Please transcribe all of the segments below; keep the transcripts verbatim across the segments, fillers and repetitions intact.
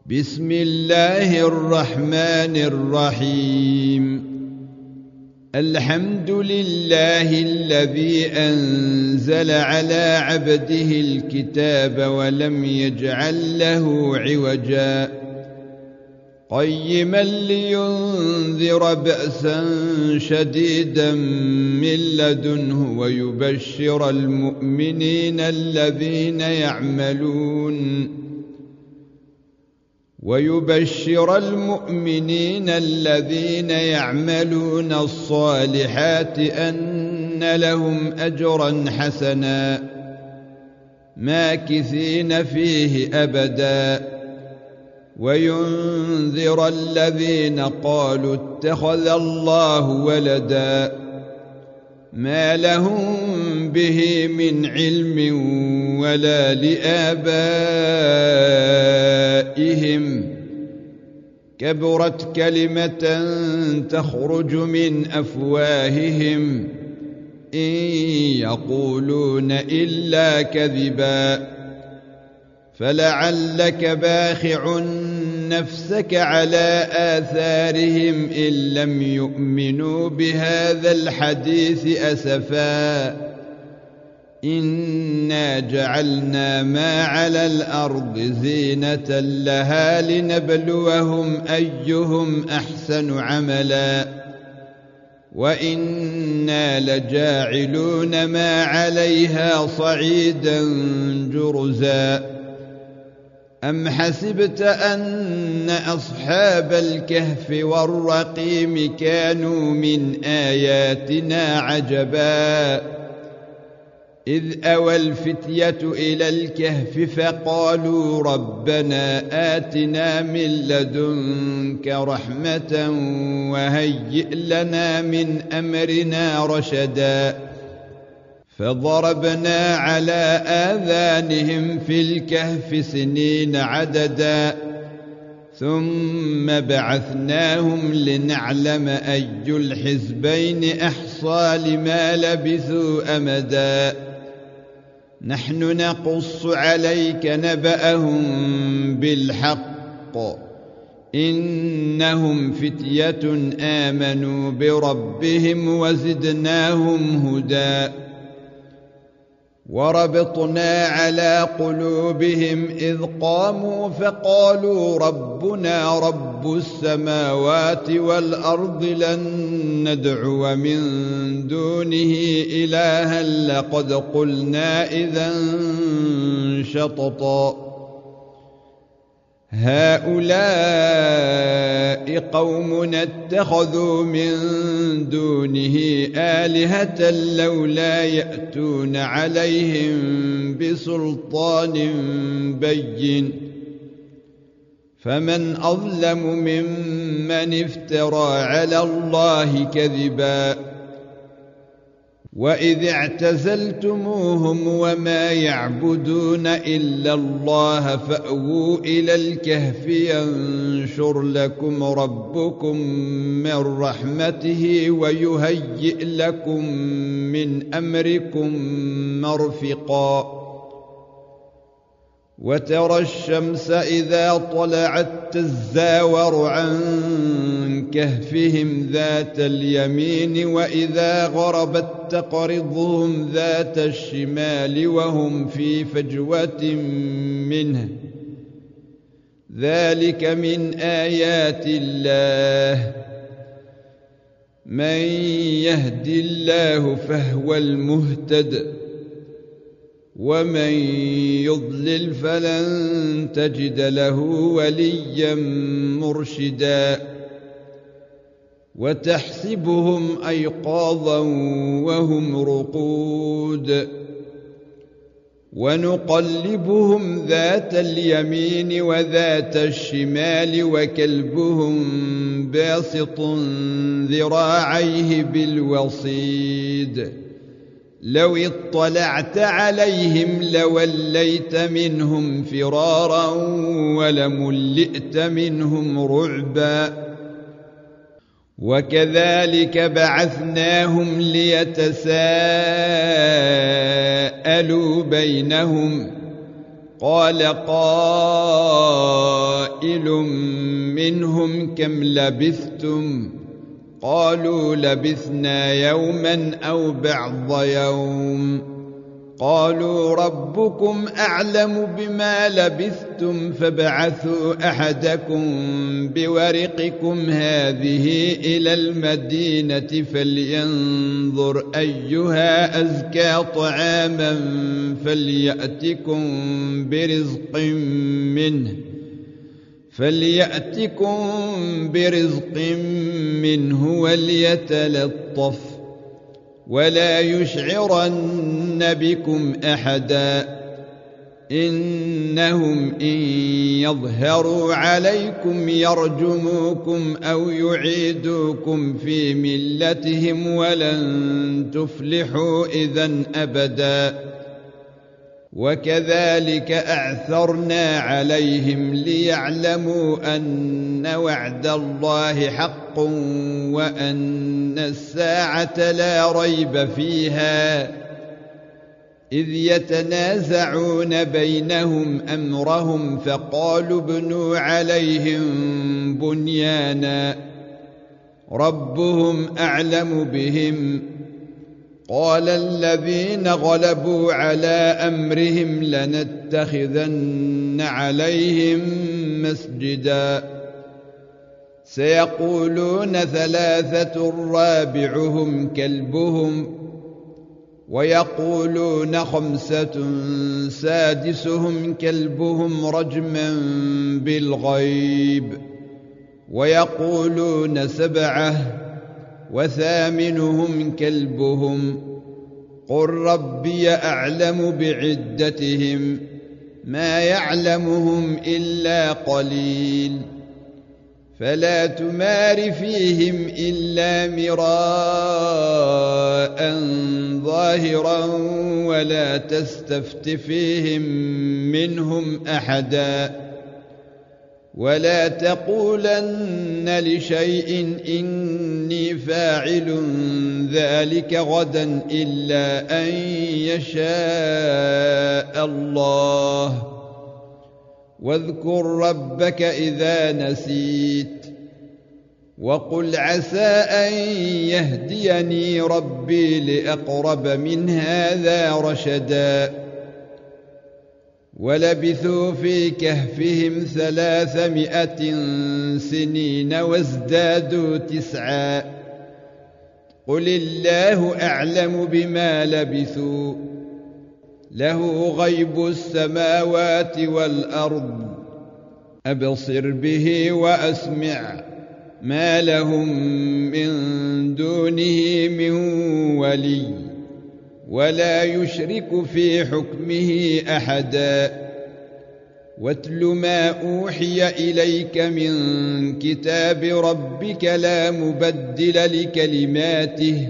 بسم الله الرحمن الرحيم. الحمد لله الذي أنزل على عبده الكتاب ولم يجعل له عوجا قيما لينذر بأسا شديدا من لدنه ويبشر المؤمنين الذين يعملون ويبشر المؤمنين الذين يعملون الصالحات أن لهم أجرا حسنا ماكثين فيه أبدا وينذر الذين قالوا اتخذ الله ولدا ما لهم به من علم ولا لآبائهم كبرت كلمة تخرج من أفواههم إن يقولون إلا كذبا فلعلك باخع نفسك على آثارهم إن لم يؤمنوا بهذا الحديث أسفا إنا جعلنا ما على الأرض زينة لها لنبلوهم أيهم أحسن عملا وإنا لجاعلون ما عليها صعيدا جرزا أم حسبت أن أصحاب الكهف والرقيم كانوا من آياتنا عجبا إذ أوى الفتية إلى الكهف فقالوا ربنا آتنا من لدنك رحمة وهيئ لنا من أمرنا رشدا فضربنا على آذانهم في الكهف سنين عددا ثم بعثناهم لنعلم أي الحزبين أحصى لما لبثوا أمدا نحن نقص عليك نبأهم بالحق إنهم فتية آمنوا بربهم وزدناهم هدى وربطنا على قلوبهم إذ قاموا فقالوا ربنا رب السماوات والأرض لن ندعو من دونه إلها لقد قلنا إذا شططا هؤلاء قومنا اتخذوا من دونه آلهة لولا يأتون عليهم بسلطان بين فمن أظلم ممن افترى على الله كذبا وإذ اعتزلتموهم وما يعبدون إلا الله فأووا إلى الكهف ينشر لكم ربكم من رحمته ويهيئ لكم من أمركم مرفقا وترى الشمس إذا طلعت تزاور عن كهفهم ذات اليمين وإذا غربت تقرضهم ذات الشمال وهم في فجوة منه ذلك من آيات الله من يهد الله فهو المهتد ومن يضلل فلن تجد له وليا مرشدا وتحسبهم أيقاظا وهم رقود ونقلبهم ذات اليمين وذات الشمال وكلبهم باسط ذراعيه بالوصيد لو اطلعت عليهم لوليت منهم فرارا ولملئت منهم رعبا وكذلك بعثناهم ليتساءلوا بينهم قال قائل قائل منهم كم لبثتم قالوا لبثنا يوما أو بعض يوم قالوا ربكم أعلم بما لبثتم فابعثوا أحدكم بورقكم هذه إلى المدينة فلينظر أيها أزكى طعاما فليأتكم برزق منه فليأتكم برزق منه وليتلطف ولا يشعرن بكم أحدا إنهم إن يظهروا عليكم يرجموكم أو يعيدوكم في ملتهم ولن تفلحوا إذن أبدا وكذلك أعثرنا عليهم ليعلموا أن وعد الله حق وأن الساعة لا ريب فيها إذ يتنازعون بينهم أمرهم فقالوا ابنوا عليهم بنيانا ربهم أعلم بهم قال الذين غلبوا على أمرهم لنتخذن عليهم مسجدا سيقولون ثلاثة رابعهم كلبهم ويقولون خمسة سادسهم كلبهم رجما بالغيب ويقولون سبعة وثامنهم كلبهم قل ربي أعلم بعدتهم ما يعلمهم إلا قليل فلا تمار فيهم إلا مراء ظاهرا ولا تستفت فيهم منهم أحدا ولا تقولن لشيء إني فاعل ذلك غدا إلا أن يشاء الله واذكر ربك إذا نسيت وقل عسى أن يهديني ربي لأقرب من هذا رشدا ولبثوا في كهفهم ثلاثمائة سنين وازدادوا تسعا قل الله أعلم بما لبثوا له غيب السماوات والأرض أبصر به وأسمع ما لهم من دونه من ولي ولا يشرك في حكمه أحدا واتل ما أوحي إليك من كتاب ربك لا مبدل لكلماته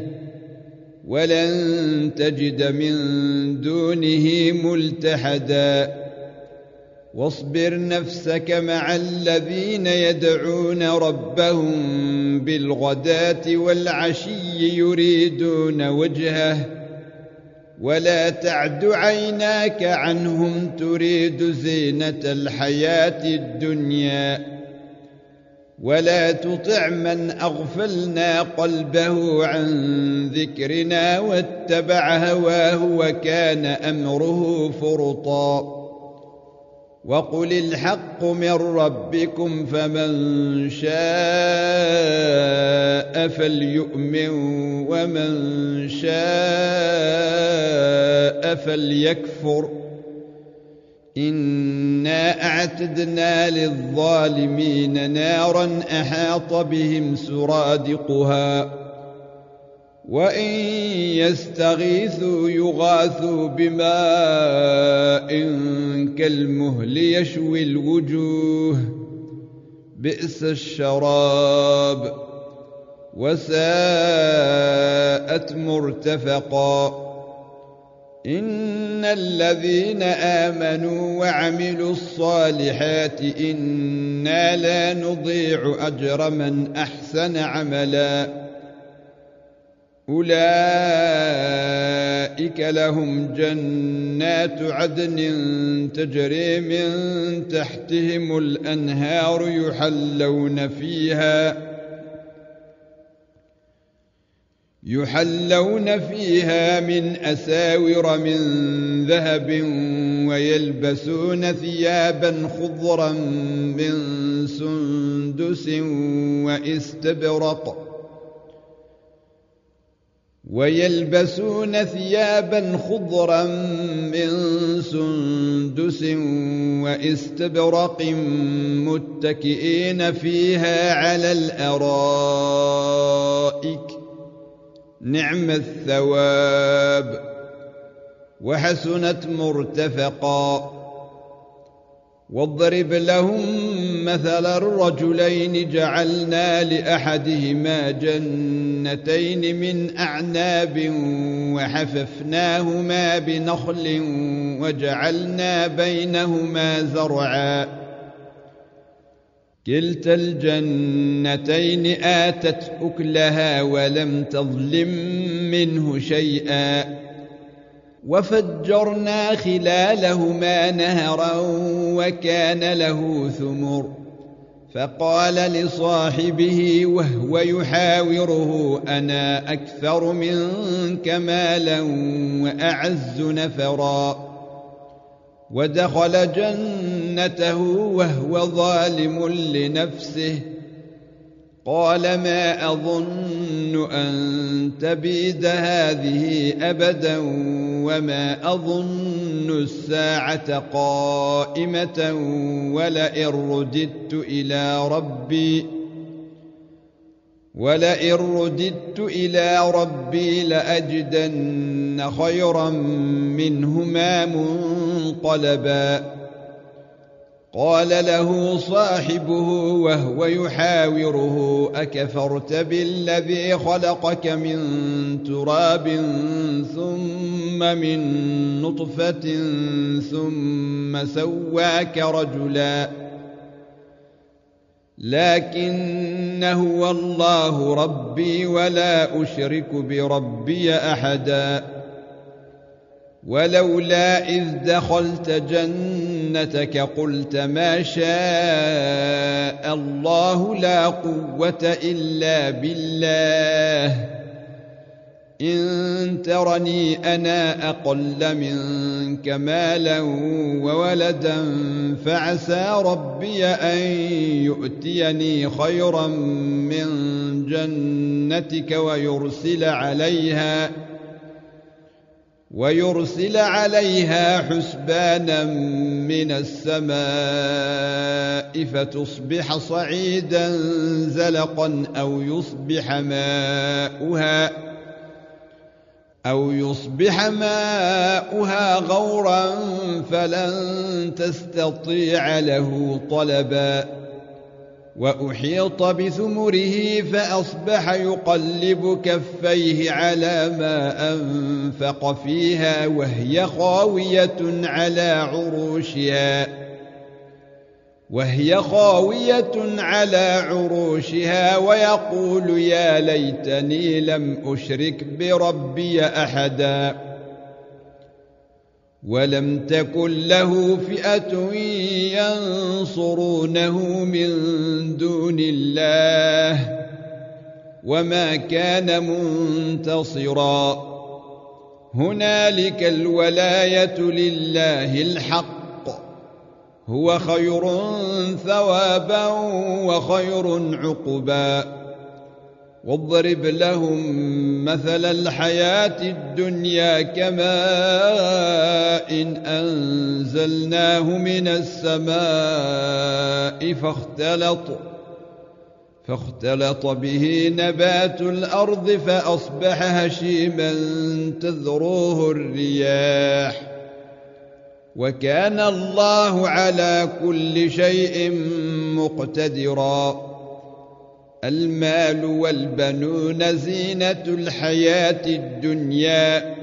ولن تجد من دونه ملتحدا واصبر نفسك مع الذين يدعون ربهم بالغداة والعشي يريدون وجهه ولا تعد عيناك عنهم تريد زينة الحياة الدنيا ولا تطع من أغفلنا قلبه عن ذكرنا واتبع هواه وكان أمره فرطا وقل الحق من ربكم فمن شاء فليؤمن ومن شاء فليكفر إنا أعتدنا للظالمين نارا أحاط بهم سرادقها وإن يستغيثوا يغاثوا بماء كالمهل يشوي الوجوه بئس الشراب وساءت مرتفقا إن الذين آمنوا وعملوا الصالحات إنا لا نضيع أجر من أحسن عملا أولئك لهم جنات عدن تجري من تحتهم الأنهار يحلون فيها يحلون فيها من أساور من ذهب ويلبسون ثيابا خضرا من سندس واستبرق ويلبسون ثيابا خضرا من سندس واستبرق متكئين فيها على الأرائك نعم الثواب وحسنت مرتفقا. واضرب لهم مثل الرجلين جعلنا لأحدهما جنتين من أعناب وحففناهما بنخل وجعلنا بينهما زرعا كلتا الجنتين آتت أكلها ولم تظلم منه شيئا وفجرنا خلالهما نهرا وكان له ثمر فقال لصاحبه وهو يحاوره أنا أكثر منك مالا وأعز نفرا ودخل جنته وهو ظالم لنفسه قال ما أظن أن تبيد هذه أبدا وما أظن الساعة قائمة ولئن رددت إلى ربي ولئن رددت إلى ربي لأجدن خيرا منهما منقلبا. قال له صاحبه وهو يحاوره أكفرت بالذي خلقك من تراب ثم من نطفة ثم سواك رجلا لكن هو الله ربي ولا أشرك بربي أحدا. ولولا إذ دخلت جنتك قلت ما شاء الله لا قوة إلا بالله إن ترني أنا أقل منك مالا وولدا فعسى ربي أن يؤتيني خيرا من جنتك ويرسل عليها ويرسل عليها حسبانا من السماء فتصبح صعيدا زلقا أو يصبح ماؤها أو يصبح ماؤها غورا فلن تستطيع له طلبا. وأحيط بثمره فأصبح يقلب كفيه على ما أنفق فيها وهي خاوية على عروشها وهي خاوية على عروشها ويقول يا ليتني لم أشرك بربي أحدا. ولم تكن له فئة ينصرونه من دون الله وما كان منتصرا. هنالك الولاية لله الحق هو خير ثوابا وخير عقبا. واضرب لهم مثل الحياة الدنيا كماء إن أنزلناه من السماء فاختلط فاختلط به نبات الأرض فأصبح هشيما تذروه الرياح وكان الله على كل شيء مقتدرا. المال والبنون زينة الحياة الدنيا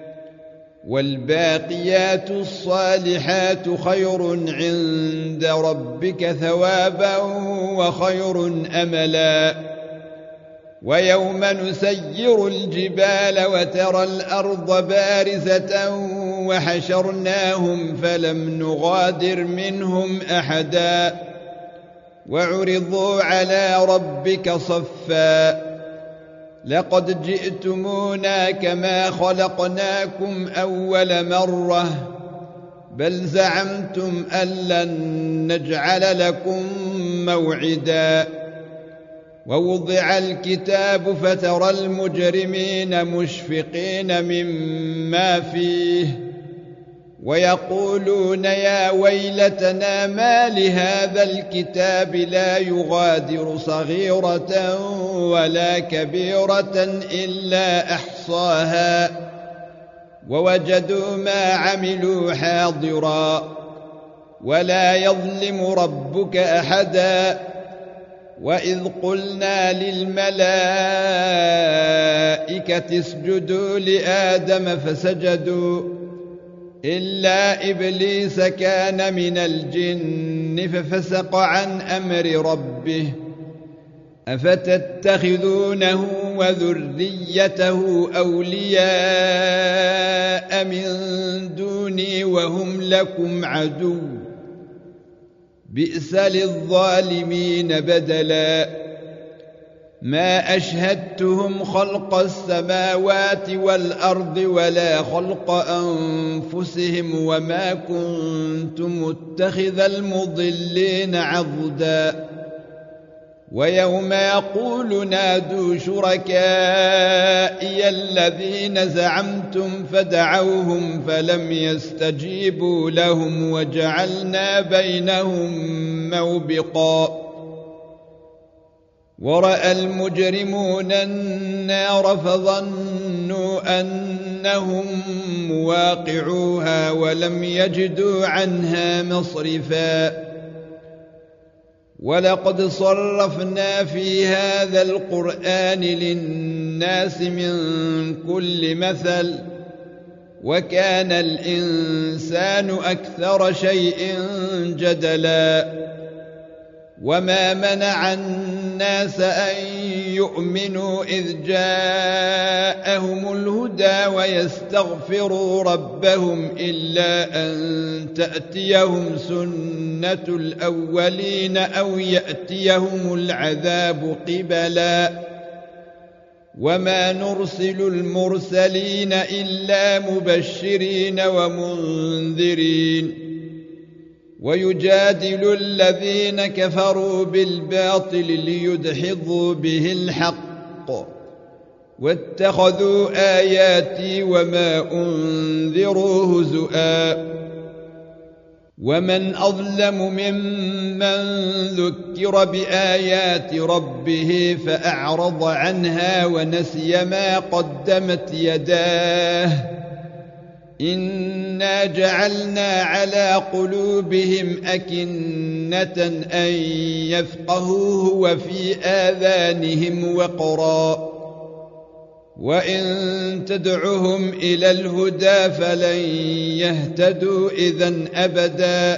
والباقيات الصالحات خير عند ربك ثوابا وخير أملا. ويوم نسير الجبال وترى الأرض بارزة وحشرناهم فلم نغادر منهم أحدا وعرضوا على ربك صفا لقد جئتمونا كما خلقناكم أول مرة بل زعمتم أن لن نجعل لكم موعدا ووضع الكتاب فترى المجرمين مشفقين مما فيه ويقولون يا ويلتنا ما لهذا الكتاب لا يغادر صغيرة ولا كبيرة إلا أحصاها ووجدوا ما عملوا حاضرا ولا يظلم ربك أحدا وإذ قلنا للملائكة اسجدوا لآدم فسجدوا إلا إبليس كان من الجن ففسق عن أمر ربه أفتتخذونه وذريته أولياء من دوني وهم لكم عدو بئس للظالمين بدلا ما أشهدتهم خلق السماوات والأرض ولا خلق أنفسهم وما كنت متخذ المضلين عضدا ويوم يقول نادوا شركائي الذين زعمتم فدعوهم فلم يستجيبوا لهم وجعلنا بينهم موبقا ورأى المجرمون النار فظنوا أنهم مواقعوها ولم يجدوا عنها مصرفا ولقد صرفنا في هذا القرآن للناس من كل مثل وكان الإنسان أكثر شيء جدلا وما منع الناس أن يؤمنوا إذ جاءهم الهدى ويستغفروا ربهم إلا أن تأتيهم سنة الأولين أو يأتيهم العذاب قبلا وما نرسل المرسلين إلا مبشرين ومنذرين ويجادل الذين كفروا بالباطل ليدحضوا به الحق واتخذوا آياتي وما أنذروا هزؤا ومن أظلم ممن ذكر بآيات ربه فأعرض عنها ونسي ما قدمت يداه إنا جعلنا على قلوبهم أكنة أن يفقهوه وفي آذانهم وقرا وإن تدعهم إلى الهدى فلن يهتدوا إذن أبدا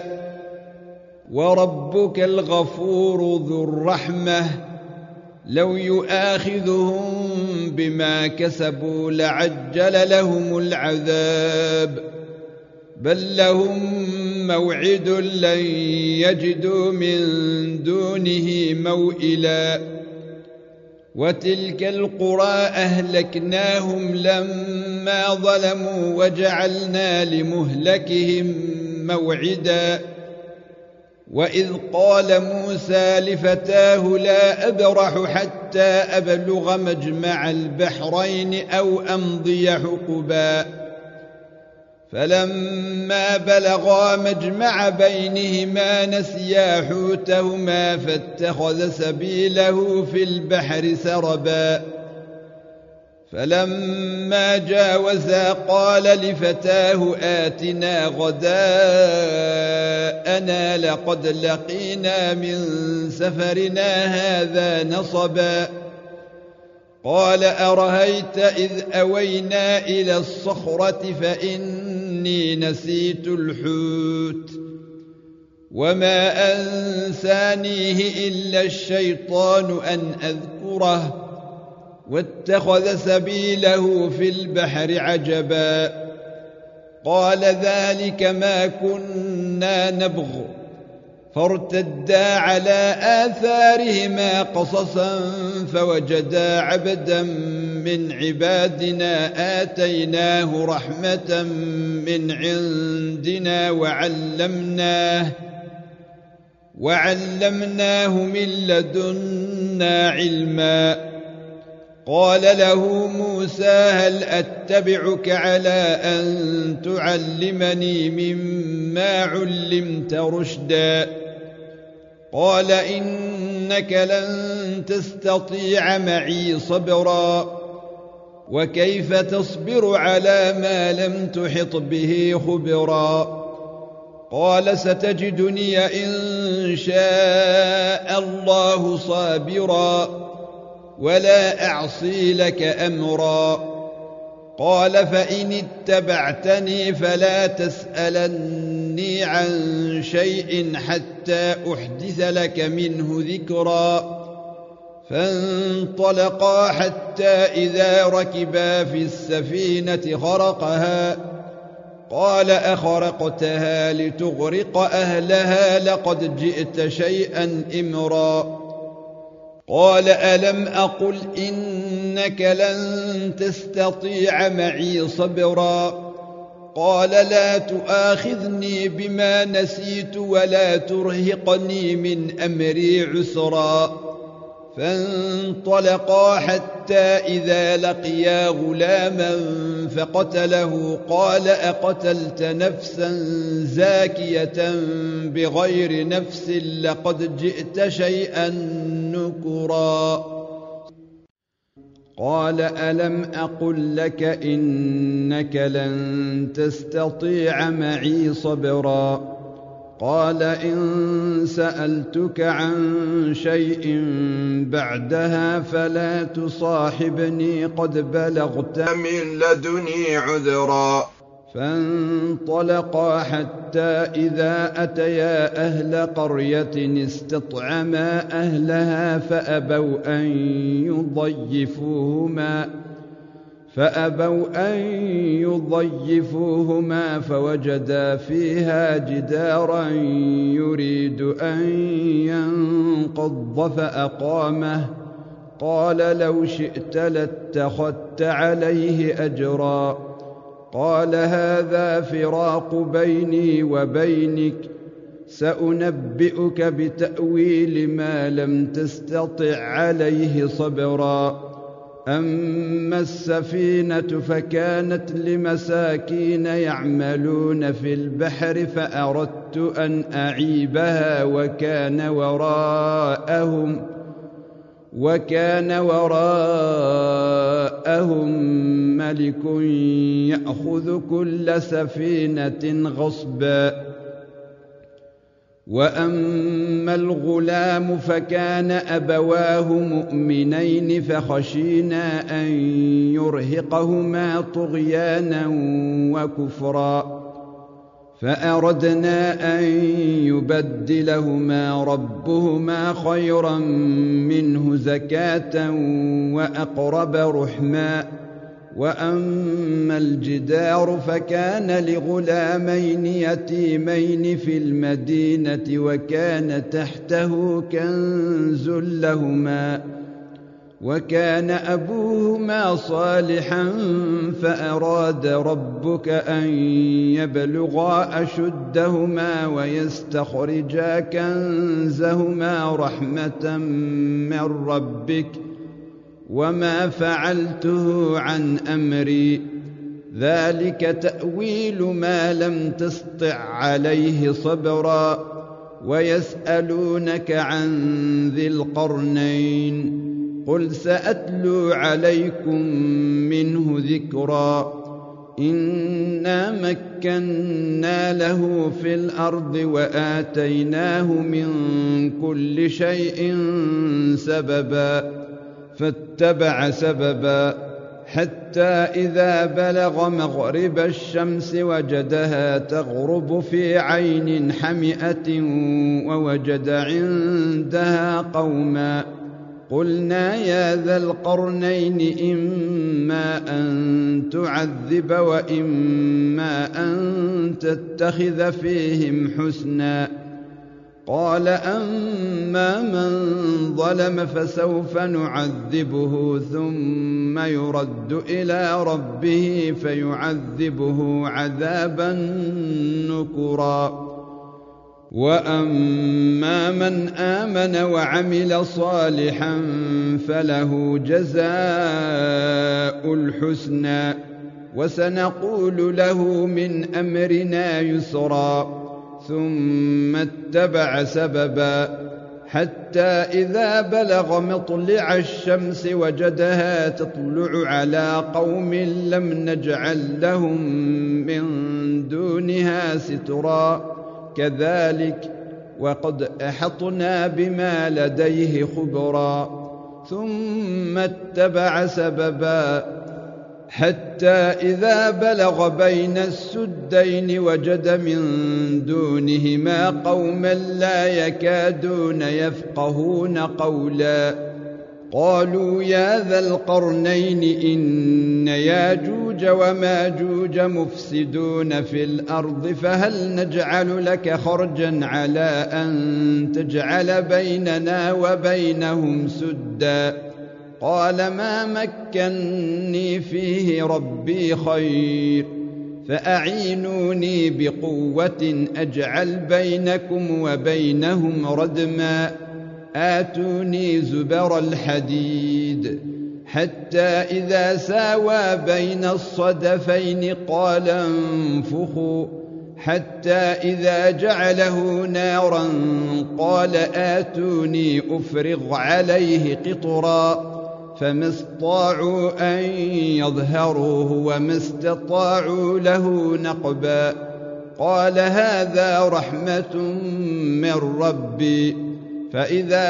وربك الغفور ذو الرحمة لو يؤاخذهم بما كسبوا لعجل لهم العذاب بل لهم موعد لن يجدوا من دونه موئلا وتلك القرى أهلكناهم لما ظلموا وجعلنا لمهلكهم موعدا وإذ قال موسى لفتاه لا أبرح حتى أبلغ مجمع البحرين أو أمضي حقبا فلما بلغا مجمع بينهما نسيا حوتهما فاتخذ سبيله في البحر سربا فلما جاوزا قال لفتاه آتنا غداءنا لقد لقينا من سفرنا هذا نصبا قال أرهيت إذ أوينا إلى الصخرة فإني نسيت الحوت وما أنسانيه إلا الشيطان أن أذكره واتخذ سبيله في البحر عجبا قال ذلك ما كنا نبغ فارتدا على آثارهما قصصا فوجدا عبدا من عبادنا آتيناه رحمة من عندنا وعلمناه وعلمناه من لدنا علما قال له موسى هل أتبعك على أن تعلمني مما علمت رشدا قال إنك لن تستطيع معي صبرا وكيف تصبر على ما لم تحط به خبرا قال ستجدني إن شاء الله صابرا ولا أعصي لك أمرا قال فإن اتبعتني فلا تسألني عن شيء حتى أحدث لك منه ذكرا فانطلقا حتى إذا ركبا في السفينة خرقها قال أخرقتها لتغرق أهلها لقد جئت شيئا إمرا قال ألم أقل إنك لن تستطيع معي صبرا قال لا تؤاخذني بما نسيت ولا ترهقني من أمري عسرا فانطلقا حتى إذا لقيا غلاما فقتله قال أقتلت نفسا زاكية بغير نفس لقد جئت شيئا نكرا قال ألم أقل لك إنك لن تستطيع معي صبرا قال إن سألتك عن شيء بعدها فلا تصاحبني قد بلغت من لدني عذرا فانطلقا حتى إذا أتيا أهل قرية استطعما أهلها فأبوا أن يضيفوهما فأبوا أن يضيفوهما فوجدا فيها جدارا يريد أن ينقض فأقامه قال لو شئت لاتخذت عليه أجرا قال هذا فراق بيني وبينك سأنبئك بتأويل ما لم تستطع عليه صبرا أما السفينة فكانت لمساكين يعملون في البحر فأردت أن أعيبها وكان وراءهم وكان وراءهم ملك يأخذ كل سفينة غصبا وأما الغلام فكان أبواه مؤمنين فخشينا أن يرهقهما طغيانا وكفرا فأردنا أن يبدلهما ربهما خيرا منه زكاة وأقرب رحما وأما الجدار فكان لغلامين يتيمين في المدينة وكان تحته كنز لهما وكان أبوهما صالحا فأراد ربك أن يبلغا أشدهما ويستخرجا كنزهما رحمة من ربك وما فعلته عن أمري ذلك تأويل ما لم تسطع عليه صبرا ويسألونك عن ذي القرنين قل سأتلو عليكم منه ذكرا إنا مكنا له في الأرض وآتيناه من كل شيء سببا فاتبع سببا حتى إذا بلغ مغرب الشمس وجدها تغرب في عين حمئة ووجد عندها قوما قلنا يا ذا القرنين إما أن تعذب وإما أن تتخذ فيهم حسنا قال أما من ظلم فسوف نعذبه ثم يرد إلى ربه فيعذبه عذابا نكرا وأما من آمن وعمل صالحا فله جزاء الحسنى وسنقول له من أمرنا يسرا ثم اتبع سببا حتى إذا بلغ مطلع الشمس وجدها تطلع على قوم لم نجعل لهم من دونها سترا كذلك وقد أحطنا بما لديه خبرا ثم اتبع سببا حتى إذا بلغ بين السدين وجد من دونهما قوما لا يكادون يفقهون قولا قالوا يا ذا القرنين إن ياجوج وماجوج مفسدون في الأرض فهل نجعل لك خرجا على أن تجعل بيننا وبينهم سدا قال ما مكنني فيه ربي خير فأعينوني بقوة أجعل بينكم وبينهم ردما آتوني زبر الحديد حتى إذا ساوى بين الصدفين قال انفخوا حتى إذا جعله نارا قال آتوني أفرغ عليه قطرا فما استطاعوا أن يظهروه وما استطاعوا له نقبا قال هذا رحمة من ربي فإذا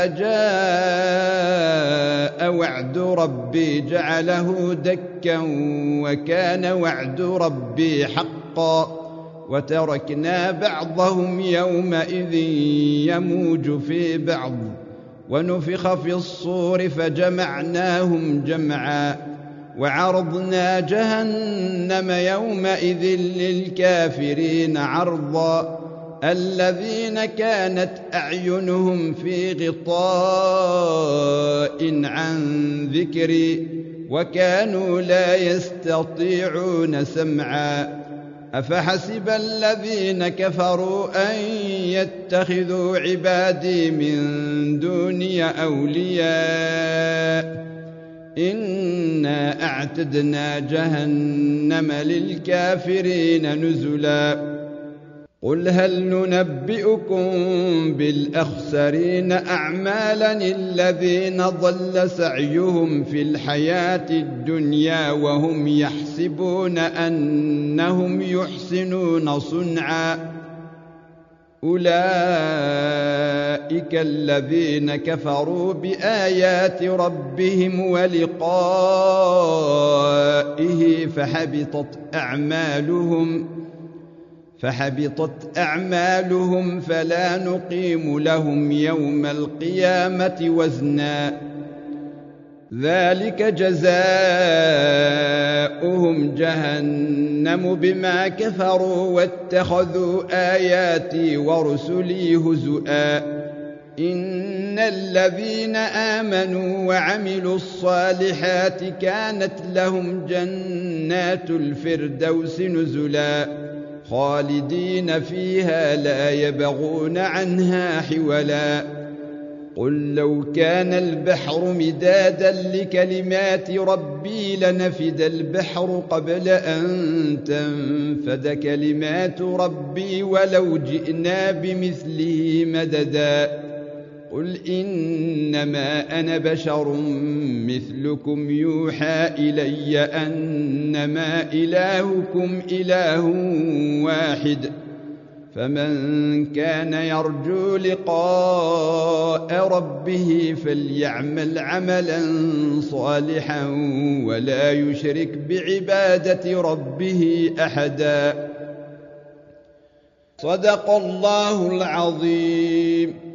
جاء وعد ربي جعله دكا وكان وعد ربي حقا وتركنا بعضهم يومئذ يموج في بعض ونفخ في الصور فجمعناهم جمعا وعرضنا جهنم يومئذ للكافرين عرضا الذين كانت أعينهم في غطاء عن ذكري وكانوا لا يستطيعون سمعا أفحسب الذين كفروا أن يتخذوا عبادي من دوني أولياء إنا أعتدنا جهنم للكافرين نزلا قل هل ننبئكم بالأخسرين أعمالا الذين ضل سعيهم في الحياة الدنيا وهم يحسبون أنهم يحسنون صنعا أولئك الذين كفروا بآيات ربهم ولقائه فحبطت أعمالهم فحبطت أعمالهم فلا نقيم لهم يوم القيامة وزنا ذلك جزاؤهم جهنم بما كفروا واتخذوا آياتي ورسلي هزؤا إن الذين آمنوا وعملوا الصالحات كانت لهم جنات الفردوس نزلا خالدين فيها لا يبغون عنها حولا قل لو كان البحر مدادا لكلمات ربي لنفد البحر قبل أن تنفد كلمات ربي ولو جئنا بمثله مددا قل إنما أنا بشر مثلكم يوحى إلي أنما إلهكم إله واحد فمن كان يرجو لقاء ربه فليعمل عملا صالحا ولا يشرك بعبادة ربه أحدا صدق الله العظيم.